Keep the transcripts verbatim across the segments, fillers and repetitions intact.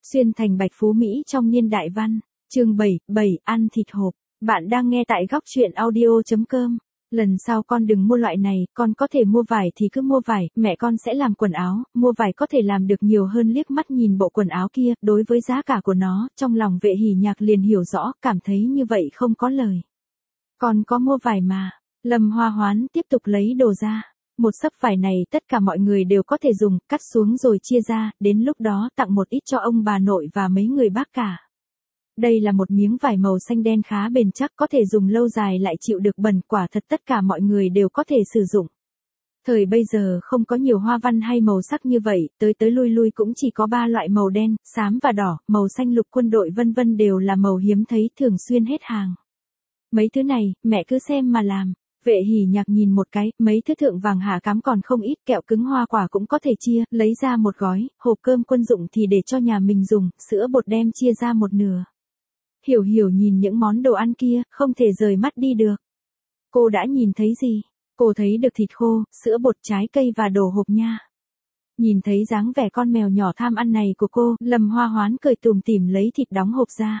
Xuyên thành Bạch Phú Mỹ trong niên đại văn, chương bảy, bảy, ăn thịt hộp. Bạn đang nghe tại góc truyện audio chấm com. Lần sau con đừng mua loại này, con có thể mua vải thì cứ mua vải, mẹ con sẽ làm quần áo, mua vải có thể làm được nhiều hơn. Liếc mắt nhìn bộ quần áo kia, đối với giá cả của nó, trong lòng Vệ Hỉ Nhạc liền hiểu rõ, cảm thấy như vậy không có lời. Con có mua vải mà. Lâm Hoa Hoán tiếp tục lấy đồ ra. Một xấp vải này tất cả mọi người đều có thể dùng, cắt xuống rồi chia ra, đến lúc đó tặng một ít cho ông bà nội và mấy người bác cả. Đây là một miếng vải màu xanh đen khá bền chắc, có thể dùng lâu dài lại chịu được bẩn, quả thật tất cả mọi người đều có thể sử dụng. Thời bây giờ không có nhiều hoa văn hay màu sắc như vậy, tới tới lui lui cũng chỉ có ba loại màu đen, xám và đỏ, màu xanh lục quân đội vân vân đều là màu hiếm thấy, thường xuyên hết hàng. Mấy thứ này, mẹ cứ xem mà làm. Vệ Hỉ Nhạc nhìn một cái, mấy thứ thượng vàng hạ cám còn không ít, kẹo cứng hoa quả cũng có thể chia, lấy ra một gói, hộp cơm quân dụng thì để cho nhà mình dùng, sữa bột đem chia ra một nửa. Hiểu Hiểu nhìn những món đồ ăn kia, không thể rời mắt đi được. Cô đã nhìn thấy gì? Cô thấy được thịt khô, sữa bột, trái cây và đồ hộp nha. Nhìn thấy dáng vẻ con mèo nhỏ tham ăn này của cô, Lâm Hoa Hoán cười tủm tỉm lấy thịt đóng hộp ra.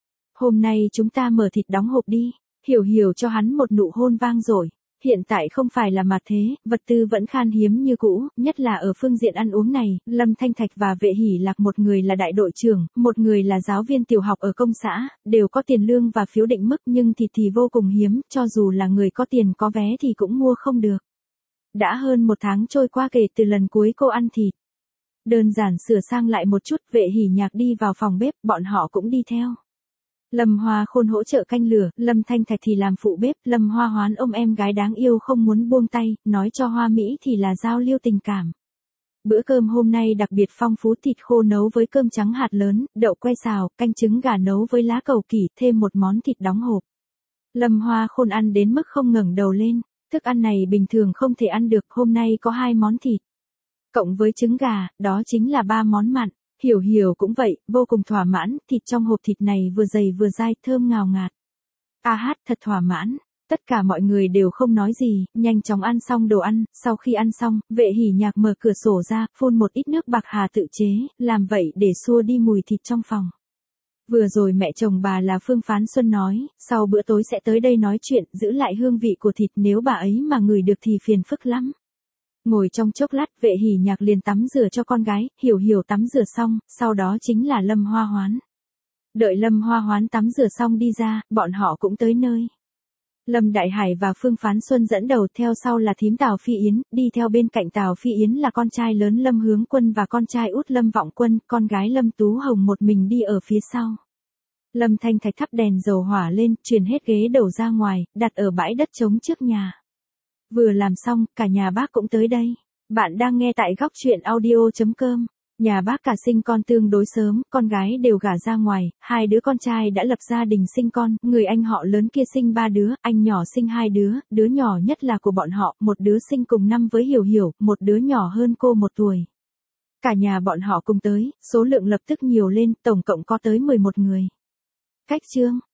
Hôm nay chúng ta mở thịt đóng hộp đi. Hiểu Hiểu cho hắn một nụ hôn vang dội. Hiện tại không phải là mặt thế, vật tư vẫn khan hiếm như cũ, nhất là ở phương diện ăn uống này. Lâm Thanh Thạch và Vệ Hỉ Lạc, một người là đại đội trưởng, một người là giáo viên tiểu học ở công xã, đều có tiền lương và phiếu định mức, nhưng thịt thì vô cùng hiếm, cho dù là người có tiền có vé thì cũng mua không được. Đã hơn một tháng trôi qua kể từ lần cuối cô ăn thịt. Đơn giản sửa sang lại một chút, Vệ Hỉ Nhạc đi vào phòng bếp, bọn họ cũng đi theo. Lâm Hoa Khôn hỗ trợ canh lửa, Lâm Thanh Thạch thì làm phụ bếp, Lâm Hoa Hoán ôm em gái đáng yêu không muốn buông tay, nói cho Hoa Mỹ thì là giao lưu tình cảm. Bữa cơm hôm nay đặc biệt phong phú, thịt khô nấu với cơm trắng hạt lớn, đậu que xào, canh trứng gà nấu với lá cầu kỷ, thêm một món thịt đóng hộp. Lâm Hoa Khôn ăn đến mức không ngẩng đầu lên, thức ăn này bình thường không thể ăn được, hôm nay có hai món thịt. Cộng với trứng gà, đó chính là ba món mặn. Hiểu Hiểu cũng vậy, vô cùng thỏa mãn, thịt trong hộp thịt này vừa dày vừa dai, thơm ngào ngạt. A hát, thật thỏa mãn. Tất cả mọi người đều không nói gì, nhanh chóng ăn xong đồ ăn, sau khi ăn xong, Vệ Hỉ Nhạc mở cửa sổ ra, phun một ít nước bạc hà tự chế, làm vậy để xua đi mùi thịt trong phòng. Vừa rồi mẹ chồng bà là Phương Phán Xuân nói, sau bữa tối sẽ tới đây nói chuyện, giữ lại hương vị của thịt, nếu bà ấy mà ngửi được thì phiền phức lắm. Ngồi trong chốc lát, Vệ Hỉ Nhạc liền tắm rửa cho con gái, Hiểu Hiểu tắm rửa xong, sau đó chính là Lâm Hoa Hoán. Đợi Lâm Hoa Hoán tắm rửa xong đi ra, bọn họ cũng tới nơi. Lâm Đại Hải và Phương Phán Xuân dẫn đầu, theo sau là thím Tào Phi Yến, đi theo bên cạnh Tào Phi Yến là con trai lớn Lâm Hướng Quân và con trai út Lâm Vọng Quân, con gái Lâm Tú Hồng một mình đi ở phía sau. Lâm Thanh Thạch thắp đèn dầu hỏa lên, truyền hết ghế đầu ra ngoài, đặt ở bãi đất trống trước nhà. Vừa làm xong, cả nhà bác cũng tới đây. Bạn đang nghe tại góc truyện audio chấm com. Nhà bác cả sinh con tương đối sớm, con gái đều gả ra ngoài, hai đứa con trai đã lập gia đình sinh con, người anh họ lớn kia sinh ba đứa, anh nhỏ sinh hai đứa, đứa nhỏ nhất là của bọn họ, một đứa sinh cùng năm với Hiểu Hiểu, một đứa nhỏ hơn cô một tuổi. Cả nhà bọn họ cùng tới, số lượng lập tức nhiều lên, tổng cộng có tới mười một người. Cách chương,